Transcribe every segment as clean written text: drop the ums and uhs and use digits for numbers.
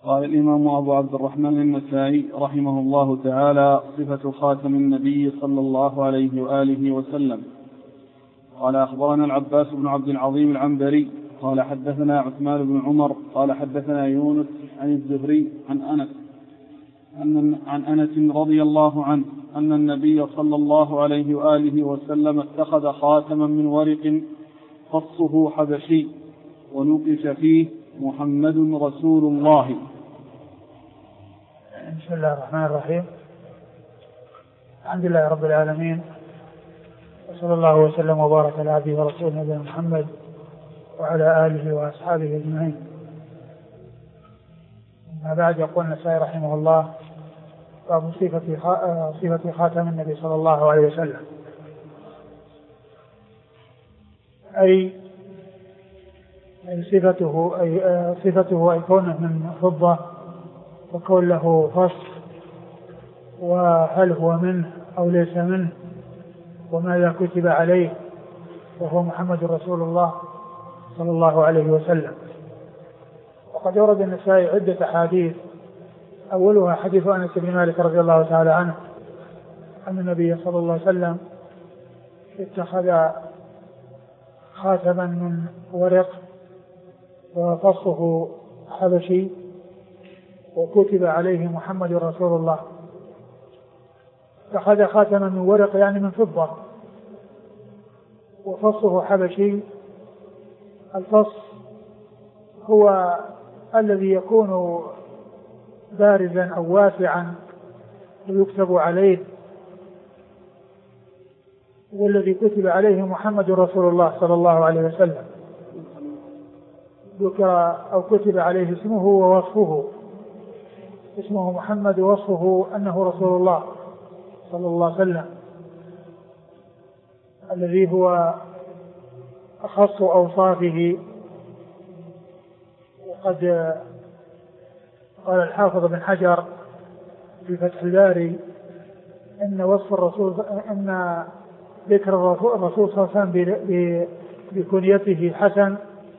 قال الإمام أبو عبد الرحمن النسائي رحمه الله تعالى: صفة خاتم النبي صلى الله عليه وآله وسلم. قال: أخبرنا العباس بن عبد العظيم العنبري قال: حدثنا عثمان بن عمر قال: حدثنا يونس عن الزهري عن أنس رضي الله عنه أن النبي صلى الله عليه وآله وسلم اتخذ خاتما من ورق فصه حبشي ونقش فيه: محمد رسول الله. بسم الله الرحمن الرحيم. الحمد لله رب العالمين، وصلى الله وسلم وبارك على عبده ورسوله نبينا محمد وعلى آله وأصحابه أجمعين. أما بعد، يقول النسائي رحمه الله: باب صفة خاتم النبي صلى الله عليه وسلم، أي صفته أي كونه من فضة، وكون له فص، وهل هو منه أو ليس منه، وماذا كتب عليه، وهو محمد رسول الله صلى الله عليه وسلم. وقد ورد النسائي عدة حديث، أولها حديث أنس بن مالك رضي الله تعالى عنه أن النبي صلى الله عليه وسلم اتخذ خاتما من ورق وفصه حبشي وكتب عليه محمد رسول الله. اتخذ خاتما من ورق يعني من فضة، وفصه حبشي. الفص هو الذي يكون بارزا أو واسعا ويكتب عليه، والذي كتب عليه محمد رسول الله صلى الله عليه وسلم. ذكر أو كتب عليه اسمه ووصفه، اسمه محمد ووصفه أنه رسول الله صلى الله عليه وسلم، الذي هو أخص أوصافه. وقد قال الحافظ بن حجر في فتح الباري إن وصف الرسول، أن ذكر الرسول صلى الله عليه وسلم بكنيته حسن،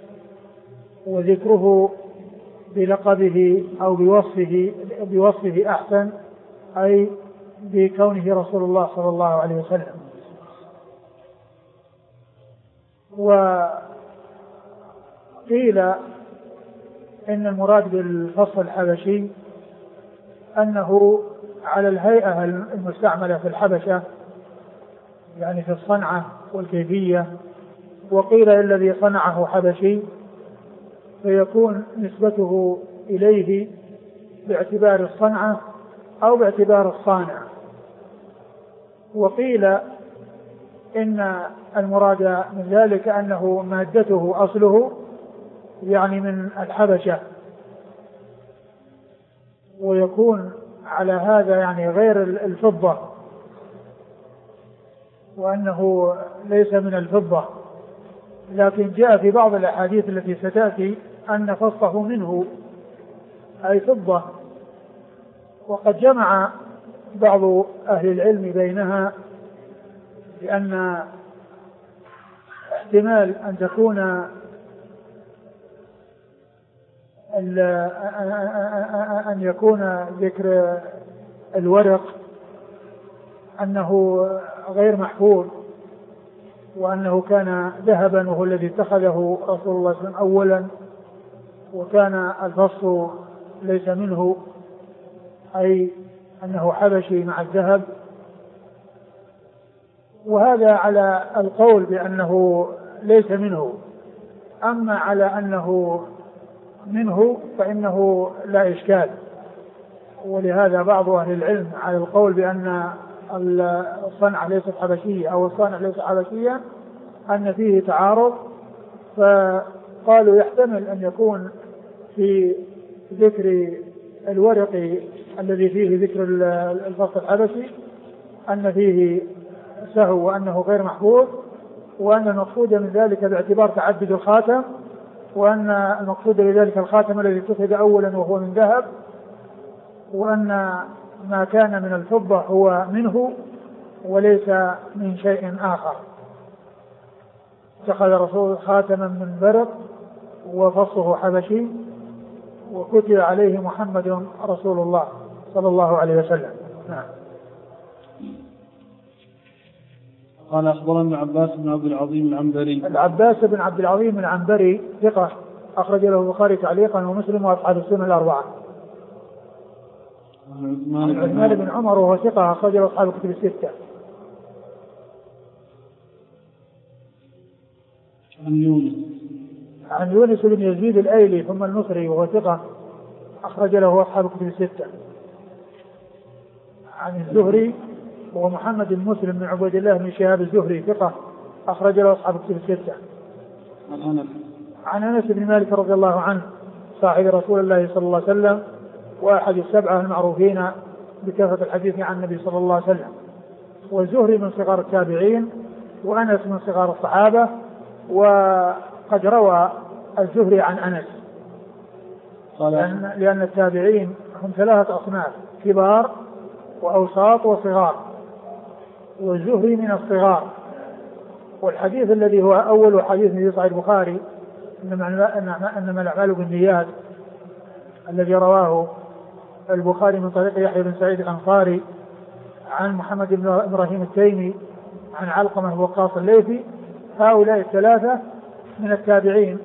وذكره بلقبه أو بوصفه أحسن، أي بكونه رسول الله صلى الله عليه وسلم. وقيل إن المراد بالفصل الحبشي أنه على الهيئة المستعملة في الحبشة، يعني في الصنعة والكيفية. وقيل الذي صنعه حبشي، فيكون نسبته إليه باعتبار الصنعة أو باعتبار الصانع. وقيل إن المراد من ذلك أنه مادته أصله يعني من الحبشة، ويكون على هذا يعني غير الفضة، وأنه ليس من الفضة. لكن جاء في بعض الأحاديث التي ستأتي أن فصه منه أي فضة. وقد جمع بعض أهل العلم بينها، لأن احتمال أن يكون ذكر الورق أنه غير محفوظ، وأنه كان ذهبا وهو الذي اتخذه رسول الله صلى الله عليه وسلم أولا، وكان الفص ليس منه، أي أنه حبشي مع الذهب. وهذا على القول بأنه ليس منه. أما على أنه منه فإنه لا إشكال. ولهذا بعض أهل العلم على القول بأن الصنعة ليست حبشية أو الصانع ليس حبشيا أن فيه تعارض، فقالوا يحتمل أن يكون في ذكر الورق الذي فيه ذكر الفصل الحبشي أن فيه سهو وأنه غير محفوظ، وأن المقصود من ذلك باعتبار تعدد الخاتم، وأن المقصود بذلك الخاتم الذي اتخذ أولا وهو من ذهب، وأن ما كان من الفضة هو منه وليس من شيء آخر. اتخذ رسول خاتما من برق وفصه حبشي، وكتب عليه محمد رسول الله صلى الله عليه وسلم. نعم. قال أخبرنا العباس بن عبد العظيم العنبري. العباس بن عبد العظيم العنبري ثقة أخرج له البخاري تعليقا ومسلم وأصحاب السنن الأربعة. عثمان بن عمر وهو ثقة أخرج له أصحاب الكتب الستة. عن يونس بن يزيد الأيلي ثم المصري وهو ثقة أخرج له أصحاب الكتب الستة. عن الزهري وهو محمد بن مسلم بن عبيد الله بن شهاب الزهري ثقة أخرج له أصحاب الكتب الستة. عن أنس بن مالك رضي الله عنه صاحب رسول الله صلى الله عليه وسلم وأحد السبعة المعروفين بكثرة الحديث عن النبي صلى الله عليه وسلم. والزهري من صغار التابعين وأنس من صغار الصحابة، وقد روى الزهري عن أنس لأن التابعين هم ثلاثة أصناف: كبار وأوساط وصغار، والزهري من الصغار. والحديث الذي هو أول حديث في صحيح البخاري إنما الأعمال بالنيات الذي رواه البخاري من طريق يحيى بن سعيد الأنصاري عن محمد بن إبراهيم التيمي عن علقمة وقاص الليثي، هؤلاء الثلاثة من التابعين،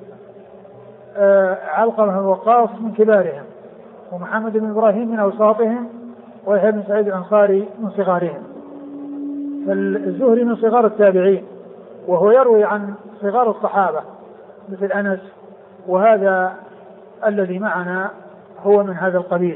علقمة وقاص من كبارهم، ومحمد بن إبراهيم من أوساطهم، ويحيى بن سعيد الأنصاري من صغارهم. فالزهري من صغار التابعين، وهو يروي عن صغار الصحابة مثل أنس، وهذا الذي معنا هو من هذا القبيل.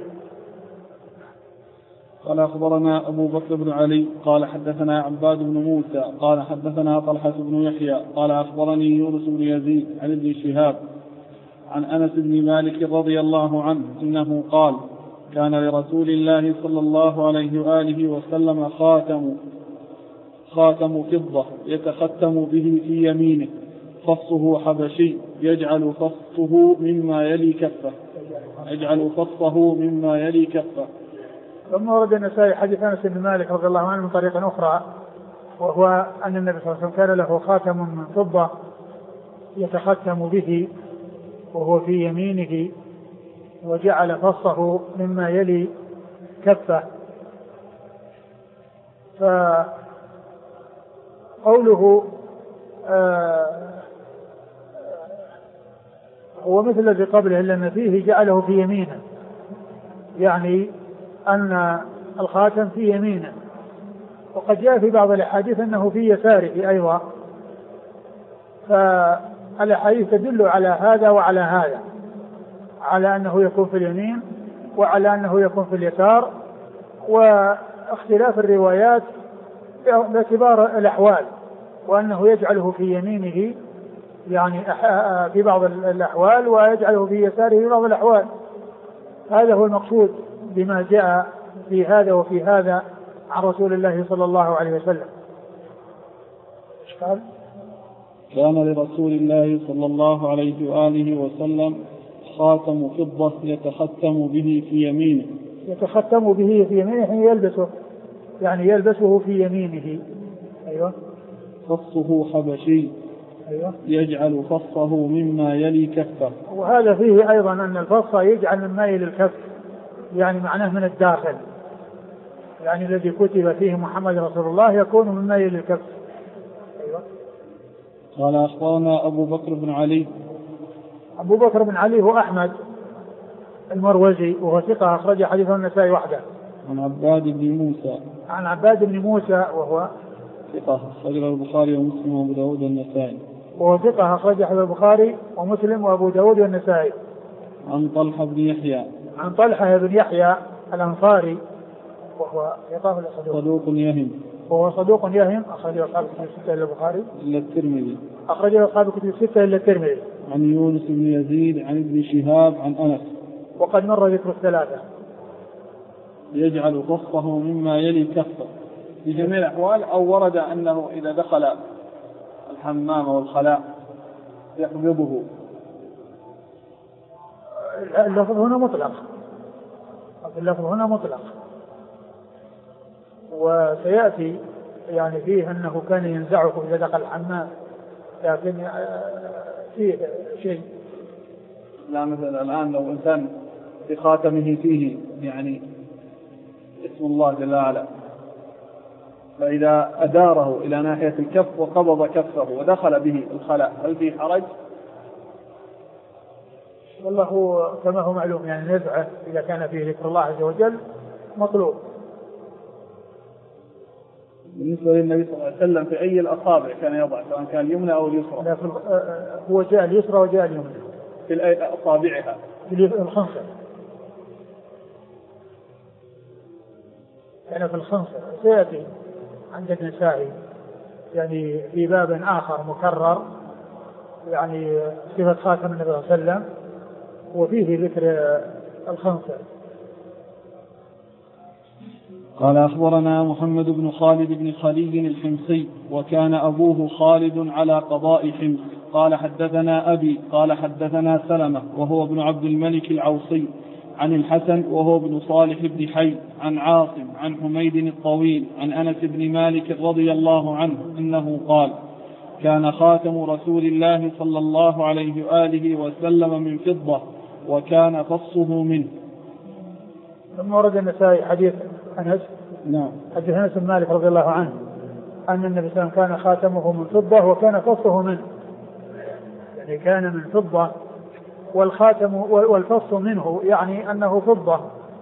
قال أخبرنا أبو بكر بن علي قال حدثنا عباد بن موسى قال حدثنا طلحة بن يحيى قال أخبرني يونس بن يزيد عن ابن شهاب عن أنس بن مالك رضي الله عنه إنه قال: كان لرسول الله صلى الله عليه وآله وسلم خاتم فضة يتختم به في يمينه، فصه حبشي يجعل فصه مما يلي كفه. ثم ورد النسائي حديث أنس بن مالك رضي الله عنه من طريق أخرى، وهو أن النبي صلى الله عليه وسلم كان له خاتم من فضة يتختم به وهو في يمينه، وجعل فصه مما يلي كفه. فقوله هو مثل الذي قبله إلا أن فيه جعله في يمينه، يعني أن الخاتم في يمينه. وقد جاء في بعض الأحاديث أنه في يساره أيضا، فالأحاديث تدل على هذا وعلى هذا، على أنه يكون في اليمين وعلى أنه يكون في اليسار، واختلاف الروايات باعتبار الأحوال، وأنه يجعله في يمينه يعني في بعض الأحوال ويجعله في يساره في بعض الأحوال. هذا هو المقصود بما جاء في هذا وفي هذا عن رسول الله صلى الله عليه وسلم. قال: كان لرسول الله صلى الله عليه وآله وسلم خاتم فضة يتختم به في يمينه. يتختم به في يمينه يلبسه، يعني يلبسه في يمينه. أيوة. فصه حبشي. أيوة. يجعل فصه مما يلي كفه. وهذا فيه أيضا أن الفص يجعل مما يلي الكف، يعني معناه من الداخل، يعني الذي كتب فيه محمد رسول الله يكون مما يلي الكف. أيوة. قال أخبرنا أبو بكر بن علي. أبو بكر بن علي هو أحمد المروزي وهو ثقة أخرج حديثه النسائي وحده. عن عباد بن موسى. عن عباد بن موسى وهو ثقة أخرجه البخاري ومسلم وأبو داود والنسائي. وهو ثقة أخرجه البخاري ومسلم وأبو داود والنسائي. عن طلحة بن يحيى. عن طلحة بن يحيى الأنصاري وهو ثقة صدوق يهم. وهو صدوق يهم أخرجه أصحاب الكتب الستة إلا البخاري إلا الترمذي. أخرجه أصحاب الكتب الستة إلا الترمذي. عن يونس بن يزيد عن ابن شهاب عن أنس. وقد مر ذكر الثلاثة. يجعل فصه مما يلي كفه في جميع الأحوال، أو ورد أنه إذا دخل الحمام والخلاء يقبضه. اللفظ هنا مطلق، وسيأتي يعني فيه أنه كان ينزعه إذا دخل الحمام، لكن فيه شيء لا مثلا الآن لو إنسان في خاتمه فيه يعني اسم الله جل وعلا، فإذا أداره إلى ناحية الكف وقبض كفه ودخل به الخلاء هل فيه حرج؟ والله هو كما هو معلوم يعني نزعه إذا كان فيه ذكر الله عز وجل مطلوب. بالنسبة للنبي صلى الله عليه وسلم في أي الأصابع كان يضع سواء كان اليمنى أو اليسرى؟ هو جاء اليسرى وجاء اليمنى في أصابعها في الخنصر، يعني في الخنصر سيأتي عند النسائي يعني في باب آخر مكرر يعني صفة خاتم النبي صلى الله عليه وسلم وفيه ذكر الخنصر. قال أخبرنا محمد بن خالد بن خلي الحمصي وكان أبوه خالد على قضاء حمص قال حدثنا أبي قال حدثنا سلمة وهو ابن عبد الملك العوصي عن الحسن وهو ابن صالح بن حي عن عاصم عن حميد الطويل عن أنس بن مالك رضي الله عنه أنه قال كان خاتم رسول الله صلى الله عليه وآله وسلم من فضة وكان فصه منه. ثم ورد النسائي حديث أنس، نعم، حديث أنس بن مالك رضي الله عنه أن النبي صلى الله عليه وسلم كان خاتمه من فضة وكان فصه منه، يعني كان من فضة والخاتم والفص منه يعني أنه فضة،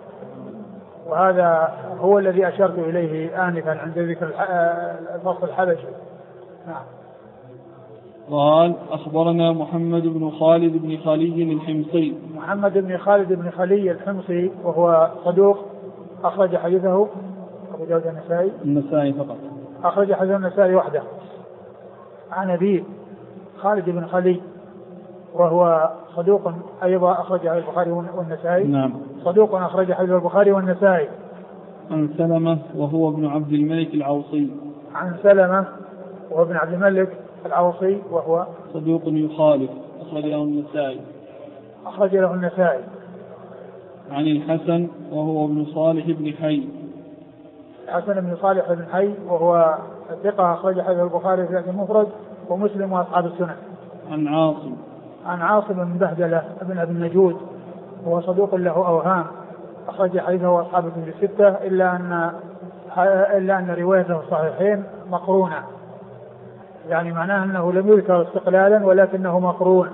وهذا هو الذي أشرت إليه آنفا عند ذكر الفص الحبشي. نعم. قال أخبرنا محمد بن خالد بن خلي الحمصي. محمد بن خالد بن خلي الحمصي وهو صدوق أخرج حديثه أبو داود النسائي فقط، أخرج حديث النسائي وحده. عن أبيه خالد بن خلي وهو صدوق أيضا أخرج حديث البخاري والنسائي. نعم. صدوق أخرج حديث البخاري والنسائي. عن سلمة وهو ابن عبد الملك العوصي. عن سلمة وهو ابن عبد الملك العوصي وهو صدوق يخالف أخرج له النسائي. أخرج له النسائي. عن الحسن وهو ابن صالح بن حي. الحسن بن صالح بن حي وهو ثقة أخرج حديث البخاري في المفرد ومسلم وأصحاب السنن. عن عاصم. عن عاصم بن بهدلة ابن أبي النجود وهو صدوق له أوهام أخرج حديثه أصحاب الكتب الستة إلا أن روايته الصحيحين مقرونة، يعني معناه أنه لم يذكر استقلالا ولكنه مقرون.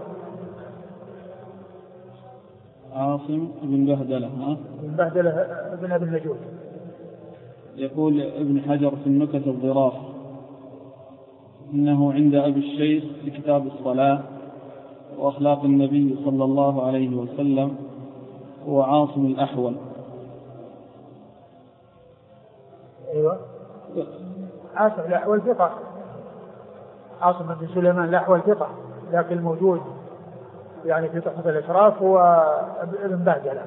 عاصم بن بهدلة بن بهدلة ابن أبي النجود. يقول ابن حجر في النكت الظراف إنه عند أبي الشيخ في كتاب الصلاة وأخلاق النبي صلى الله عليه وسلم هو عاصم الأحول. أيوة، عاصم الأحول ثقة، عاصم بن سليمان الأحول ثقة، لكن الموجود يعني في تحفة الإشراف هو ابن بهدلة.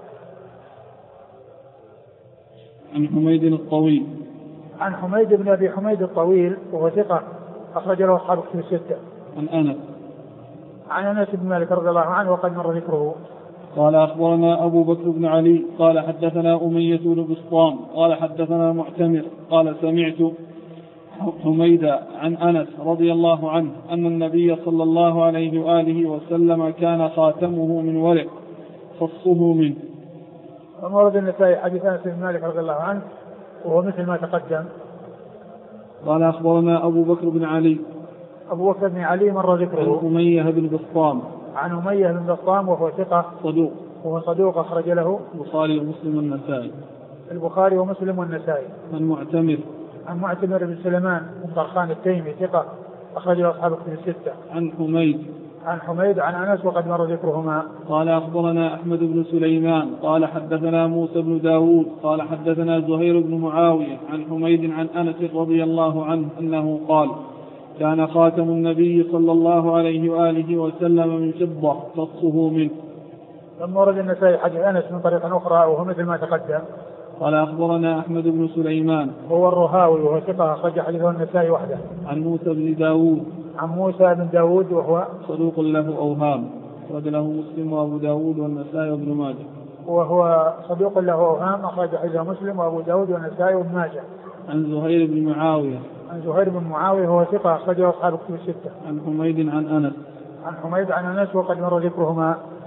عن حميد الطويل. عن حميد بن أبي حميد الطويل وهو ثقة أخرج له أصحاب الكتب الستة. عن أنس. عن أنس بن مالك رضي الله عنه وقد مر ذكره. قال أخبرنا أبو بكر بن علي قال حدثنا أمية بن بسطام قال حدثنا معتمر قال سمعت حميدا عن أنس رضي الله عنه أن النبي صلى الله عليه وآله وسلم كان خاتمه من ورق فصه منه. ورد النسائي حديث أنس بن مالك رضي الله عنه وهو مثل ما تقدم. قال أخبرنا أبو بكر بن علي. أبو بكر بن علي مر ذكره. عن أمية بن بسطام. عن أمية بن بسطام وهو ثقة صدوق. وهو صدوق أخرج له البخاري ومسلم والنسائي. البخاري ومسلم والنسائي. عن معتمر. عن معتمر بن سليمان بن طرخان التيمي ثقة أخرج له أصحاب الكتب الستة. عن حميد. عن حميد عن أنس وقد مر ذكرهما. قال أخبرنا أحمد بن سليمان قال حدثنا موسى بن داود قال حدثنا زهير بن معاوية عن حميد عن أنس رضي الله عنه أنه قال كان خاتم النبي صلى الله عليه وآله وسلم من فضة فصه منه. ثم ورد النسائي حديث أنس من طريقة أخرى وهو مثل ما تقدم. قال أخبرنا أحمد بن سليمان هو الرهاوي وهو ثقة أخرج حديثه النسائي وحده. عن موسى بن داود. عن موسى بن داود وهو صدوق له أوهام أخرج له مسلم وأبو داود والنسائي وابن ماجه. وهو صدوق له أوهام أخرج حديثه مسلم وأبو داود والنسائي وابن ماجه. عن زهير بن معاوية. عن زهير بن معاوية وهو ثقة أخرجه أصحاب الكتب الستة. عن حميد عن أنس. عن حميد عن أنس وقد مر ذكرهما.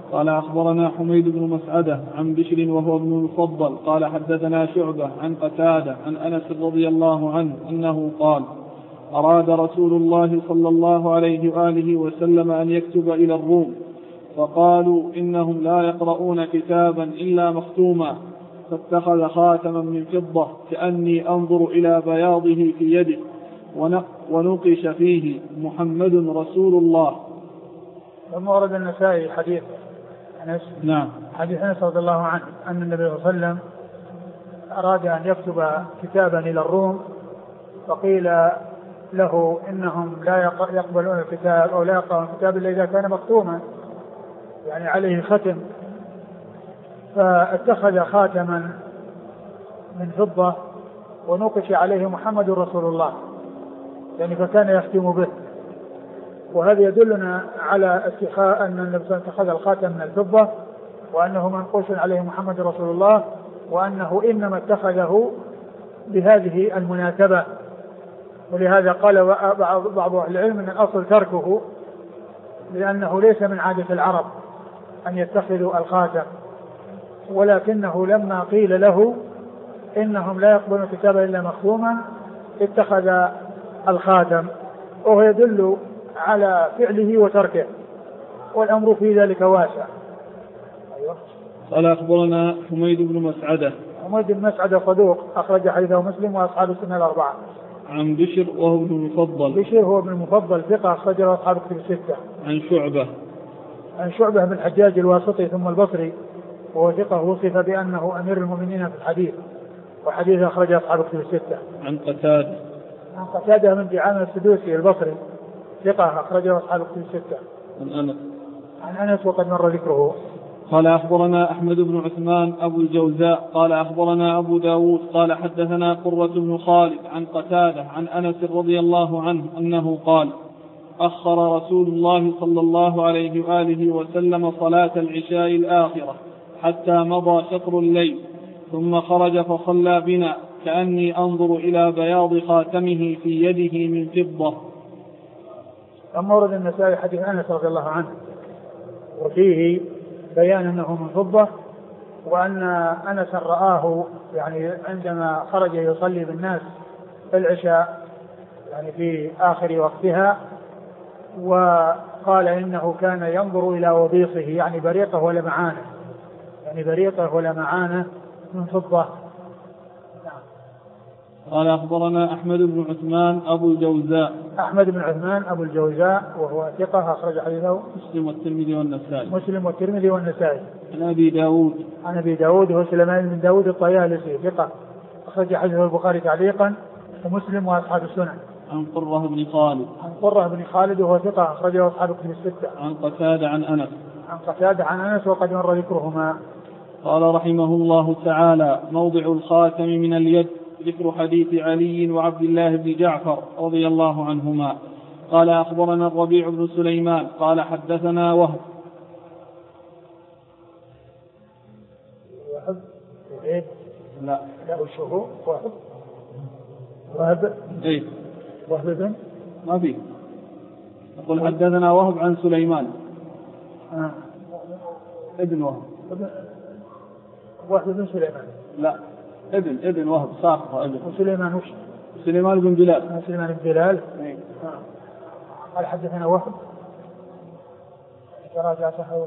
قال أخبرنا حميد بن مسعدة عن بشر وهو ابن المفضل قال حدثنا شعبة عن قتادة عن أنس رضي الله عنه أنه قال أراد رسول الله صلى الله عليه وآله وسلم أن يكتب إلى الروم فقالوا إنهم لا يقرؤون كتابا إلا مختوما فاتخذ خاتما من فضة كأني أنظر إلى بياضه في يده ونقش فيه محمد رسول الله. ثم ورد النسائي حديث أنس نعم حديث أنس رضي الله عنه أن النبي صلى الله عليه وسلم أراد أن يكتب كتابا إلى الروم فقيل له إنهم لا يقبلون الكتاب أو لا يقرؤون الكتاب إلا إذا كان مختوما يعني عليه ختم، فاتخذ خاتما من فضة ونقش عليه محمد رسول الله يعني فكان يختم به. وهذا يدلنا على أن النبي صلى الله عليه وسلم اتخذ الخاتم من الفضة وأنه منقوش عليه محمد رسول الله وأنه إنما اتخذه بهذه المناسبة. ولهذا قال بعض أهل العلم أن الأصل تركه لأنه ليس من عادة العرب أن يتخذوا الخاتم، ولكنه لما قيل له إنهم لا يقبلون الكتاب إلا مختوما اتخذ الخاتم، وهو يدل على فعله وتركه والأمر في ذلك واسع. أيوة. قال أخبرنا حميد بن مسعدة. حميد بن مسعدة صدوق أخرج حديثه مسلم وأصحاب السنة الأربعة. عن بشر وهو ابن المفضل. بشر هو ابن المفضل ثقة أخرج له أصحاب الكتب الستة. عن شعبة. عن شعبة بن الحجاج الواسطي ثم البصري وهو ثقة وصف بأنه أمير المؤمنين في الحديث وحديث أخرج أصحاب الكتب الستة. عن قتادة. عن قتادة من دعامة السدوسي البصري ثقة أخرجه أصحاب الكتب الستة. عن أنس وقد مر ذكره. قال أخبرنا أحمد بن عثمان أبو الجوزاء قال أخبرنا أبو داود قال حدثنا قرة بن خالد عن قتادة عن أنس رضي الله عنه أنه قال أخر رسول الله صلى الله عليه وآله وسلم صلاة العشاء الآخرة حتى مضى شطر الليل ثم خرج فصلى بنا كأني أنظر إلى بياض خاتمه في يده من فضة. ثم ورد النسائي حديث أنس رضي الله عنه وفيه بيان أنه من فضة وأن أنس رآه يعني عندما خرج يصلي بالناس في العشاء يعني في آخر وقتها وقال إنه كان ينظر إلى وبيصه يعني بريقه ولمعانه من فضة. قال أخبرنا أحمد بن عثمان أبو الجوزاء. أحمد بن عثمان أبو الجوزاء وهو ثقة أخرج حديثه مسلم والترمذي والنسائي. عن أبي داود وهو سليمان بن داود الطيالسي ثقة أخرج حديثه البخاري تعليقا ومسلم وأصحاب السنن. عن قرة بن خالد وهو ثقة أخرجه أصحاب الكتب الستة. عن قتادة عن أنس وقد مر ذكرهما. قال رحمه الله تعالى موضع الخاتم من اليد ذكر حديث علي وعبد الله بن جعفر رضي الله عنهما. قال أخبرنا الربيع بن سليمان قال حدثنا وهب ما في يقول حدثنا وهب عن سليمان ابن وهب بن سليمان لا ابن وهب صاحب ابن وسليمان وش سليمان بن بلال قال حدثنا وهب راجع صحوه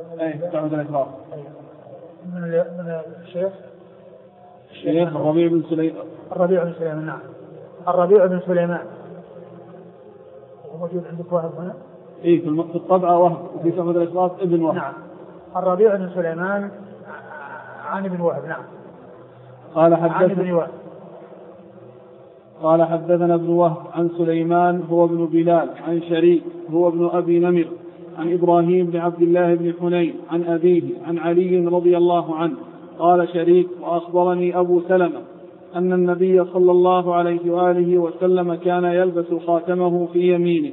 من الشيخ الربيع بن سليمان نعم الربيع بن سليمان موجود عندك وهب هنا في الطبعة وهب وفي سمد الإخلاص ابن وهب. نعم الربيع بن سليمان عن ابن وهب. نعم قال حدثنا ابن وهب عن سليمان هو ابن بلال عن شريك هو ابن أبي نمر عن إبراهيم بن عبد الله بن حنين عن أبيه عن علي رضي الله عنه قال شريك وأخبرني أبو سلمة أن النبي صلى الله عليه وآله وسلم كان يلبس خاتمه في يمينه.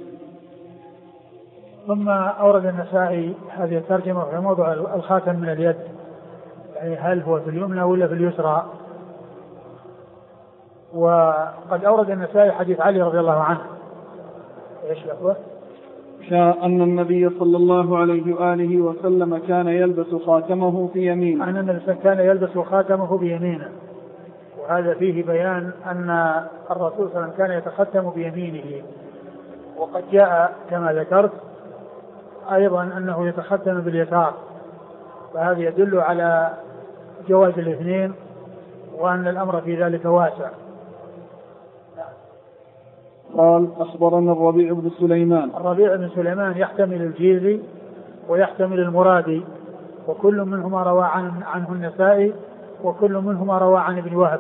ثم أورد النسائي هذه الترجمة في موضوع الخاتم من اليد يعني هل هو في اليمنى ولا في اليسرى. وقد أورد النسائي حديث علي رضي الله عنه. إيش لفظه؟ أن النبي صلى الله عليه وآله وسلم كان يلبس خاتمه في يمينه. أن النبي كان يلبس خاتمه بيمينه، وهذا فيه بيان أن الرسول صلى الله عليه وسلم كان يتختم بيمينه. وقد جاء كما ذكرت أيضا أنه يتختم باليسار، فهذا يدل على جواز الاثنين وأن الأمر في ذلك واسع. قال أخبرنا الربيع بن سليمان. الربيع بن سليمان يحتمل الجيزي ويحتمل المرادي، وكل منهما روى عنه النسائي، وكل منهما روى عن ابن وهب،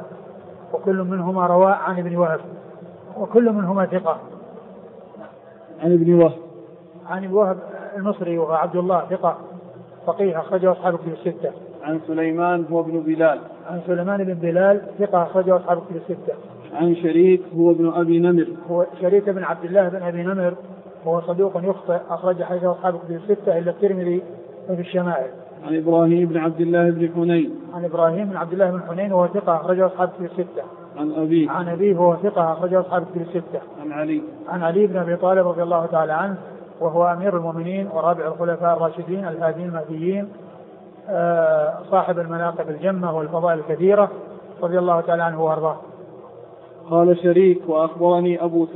وكل منهما ثقة. عن ابن وهب المصري وهو عبد الله ثقة فقيه أخرجه أصحاب الكتب الستة. عن سليمان هو ابن بلال. عن سليمان بن بلال ثقة أخرجه أصحاب الكتب الستة. عن شريك هو ابن أبي نمر. هو شريك بن عبد الله بن أبي نمر، وهو صدوق يخطئ أخرج حديثه أصحاب الكتب الستة إلا الترمذي في الشمائل. عن إبراهيم بن عبد الله بن حنين وهو ثقة أخرجه أصحاب الكتب الستة. عن أبيه وهو ثقة أخرجه أصحاب الكتب الستة. عن علي بن أبي طالب رضي الله تعالى عنه، وهو أمير المؤمنين ورابع الخلفاء الراشدين الهادين المهديين، صاحب المناقب الجمة والفضائل الكثيرة رضي الله تعالى عنه وارضاه. قال شريك وأخبرني أبو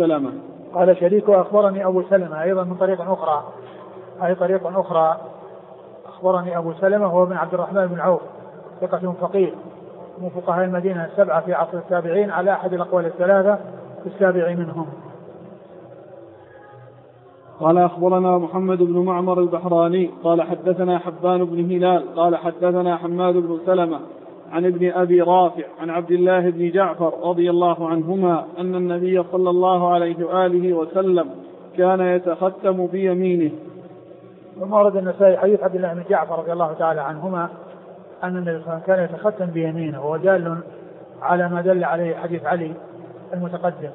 سلمة أيضا من طريق أخرى أخبرني أبو سلمة هو بن عبد الرحمن بن عوف ثقة فقيه من فقهاء المدينة السبعة في عصر التابعين على أحد الأقوال الثلاثة في السابع منهم. قال أخبرنا محمد بن معمر البحراني قال حدثنا حبان بن هلال قال حدثنا حماد بن سلمة عن ابن أبي رافع عن عبد الله بن جعفر رضي الله عنهما أن النبي صلى الله عليه وآله وسلم كان يتختم بيمينه. ومورد النسائي حديث عبد الله بن جعفر رضي الله تعالى عنهما أن النبي كان يتختم بيمينه، وهو دال على ما دل عليه حديث علي المتقدم.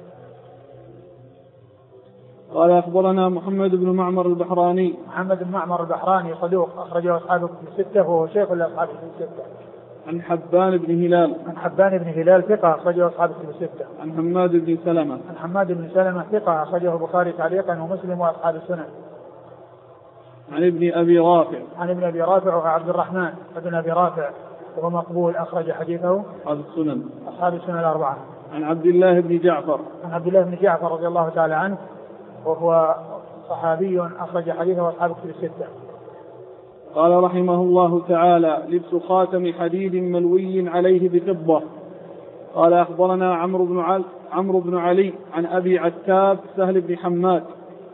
قال أخبرنا محمد بن معمر البحراني. صدوق أخرجه أصحاب الكتب الستة وهو شيخ لأصحاب الكتب الستة. عن حبان بن هلال ثقة أخرجه أصحاب الكتب الستة. عن حماد بن سلمة ثقة أخرجه البخاري تعليقا ومسلم وأصحاب السنن. عن ابن أبي رافع وهو عبد الرحمن بن أبي رافع وهو مقبول أخرج حديثه أصحاب السنن الأربعة. عن عبد الله بن جعفر رضي الله تعالى عنه وهو صحابي أخرج حديثه أصحاب الكتب الستة. قال رحمه الله تعالى لبس خاتم حديد ملوي عليه بفضة. قال أخبرنا عمرو بن علي عن أبي عتاب سهل بن حماد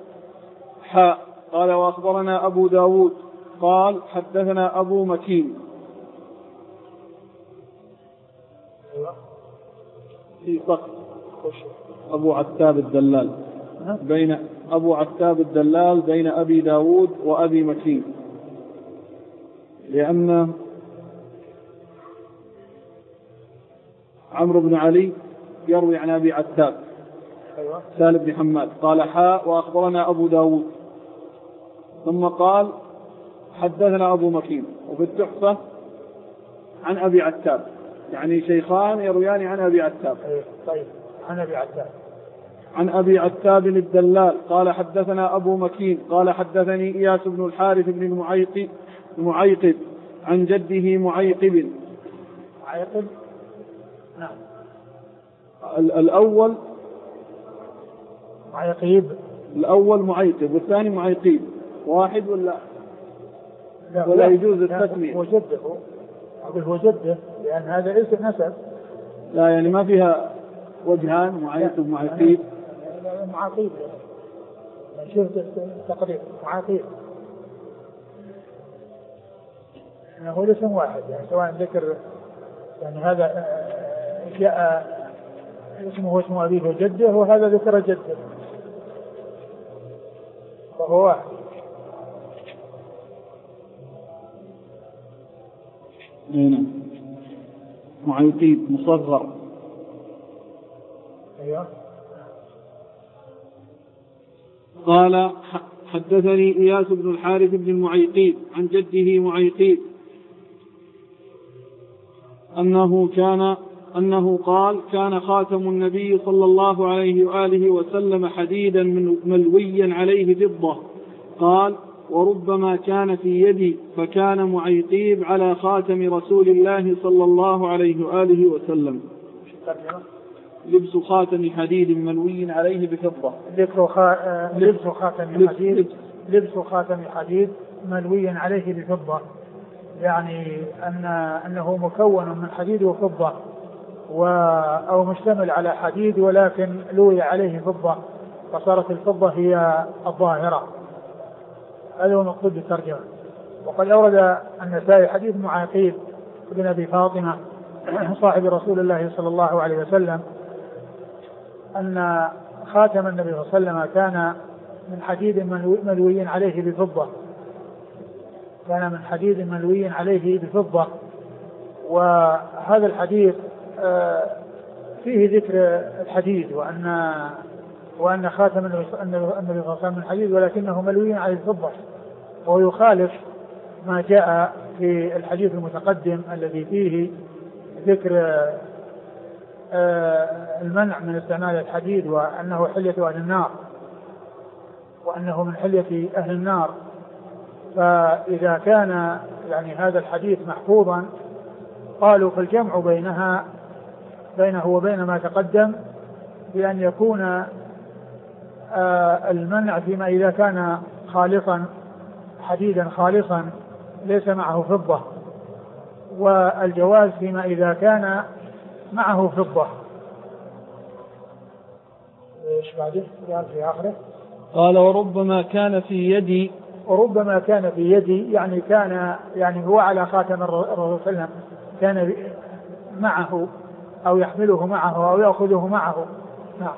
قال وأخبرنا أبو داود قال حدثنا أبو مكين في سقط أبو عتاب الدلال بين أبي داود وأبي مكين، لأن عمرو بن علي يروي عن أبي عتاب سالم بن حماد قال وأخبرنا أبو داود، ثم قال حدثنا أبو مكين، وفي التحفة عن أبي عتاب، يعني شيخان يرويان عن أبي عتاب. طيب عن أبي عتاب الدلال قال حدثنا أبو مكين قال حدثني إياس بن الحارث بن المعيقب عن جده معيقب. نعم. الأول معيقب والثاني معيقب، واحد ولا يجوز التسمية؟ هو جده لأن هذا اسم نسب، لا يعني ما فيها وجهان معيقب معيقب. معاقيب شوف تقريب معاقيب هو اسم واحد، يعني سواء ذكر يعني هذا جاء اسمه اسم أبيه وجده وهذا ذكر جده فهو واحد. هنا معيقيب مصغر. أيوه. قال حدثني إياس بن الحارث بن المعيقيب عن جده معيقيب أنه قال: كان خاتم النبي صلى الله عليه وآله وسلم حديدا ملويا عليه فضة. قال: وربما كان في يدي فكان معيقيب على خاتم رسول الله صلى الله عليه وآله وسلم. لبس خاتم حديد ملوي عليه بفضة. لبس خاتم حديد ملوي عليه بفضة، يعني أنه مكون من حديد وفضة، أو مشتمل على حديد ولكن لوي عليه فضة، فصارت الفضة هي الظاهرة. هذا هو مقصود بالترجمة. وقد أورد النسائي حديث معيقيب بن أبي فاطمة صاحب رسول الله صلى الله عليه وسلم أن خاتم النبي صلى الله عليه وسلم كان من حديد ملوي عليه بفضة، وهذا الحديث فيه ذكر الحديد وأن خاتم النبي صلى الله عليه وسلم من حديد ولكنه ملوي عليه بفضة، ويخالف ما جاء في الحديث المتقدم الذي فيه ذكر المنع من استعمال الحديد وأنه حلية أهل النار، وأنه من حلية أهل النار. فإذا كان يعني هذا الحديث محفوظا قالوا فالجمع بينه وبين ما تقدم بأن يكون المنع فيما إذا كان خالصا حديدا خالصا ليس معه فضة، والجواز فيما إذا كان معه فضة. ايش بعده؟ قال في آخره قال: وربما كان في يدي. وربما كان في يدي يعني هو على خاتم الرسول صلى الله عليه وسلم، كان معه أو يحمله معه أو يأخذه معه. نعم.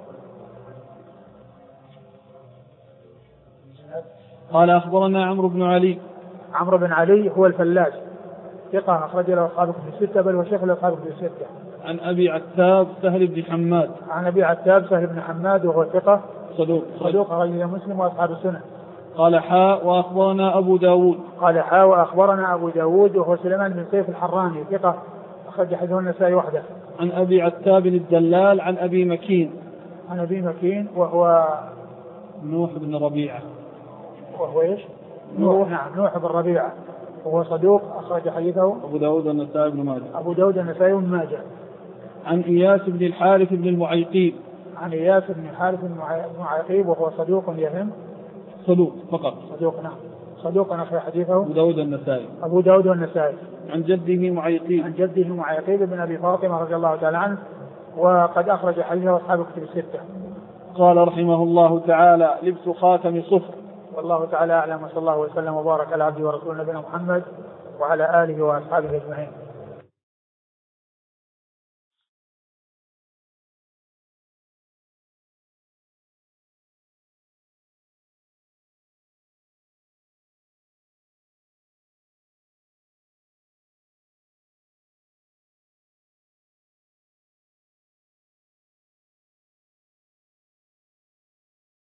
قال: أخبرنا عمرو بن علي. عمرو بن علي هو الفلاس، ثقة أخرج له أصحاب الكتب الستة، بل وشيخ أصحاب الكتب الستة. عن أبي عتاب سهل بن حماد. عن أبي عتاب سهل بن حماد وهو ثقة صدوق أخرج له مسلم وأصحاب السنة. قال: حاء وأخبرنا أبو داود. قال: حاء وأخبرنا أبو داود وهو سليمان بن سيف الحراني، ثقة أخرج حديثه النسائي وحده. عن أبي عتاب الدلال عن أبي مكين وهو نوح بن ربيعة. وهو إيش؟ نوح بن ربيعة، وهو صدوق أخرج حديثه أبو داود النسائي بن ماجه. عن إياس بن الحارث بن المعيقيب. عن إياس بن الحارث بن المعيقيب وهو صدوق يهم. صدوق فقط. نعم. صدوق أخرج حديثه أبو داود النسائي. عن جده معيقيب بن أبي فاطمة رضي الله تعالى عنه، وقد أخرج حديثه أصحاب الكتب الستة. قال رحمه الله تعالى: لبس خاتم صفر. والله تعالى أعلم، وصلى الله وسلم وبارك على عبده ورسوله نبينا محمد وعلى آله وأصحابه أجمعين.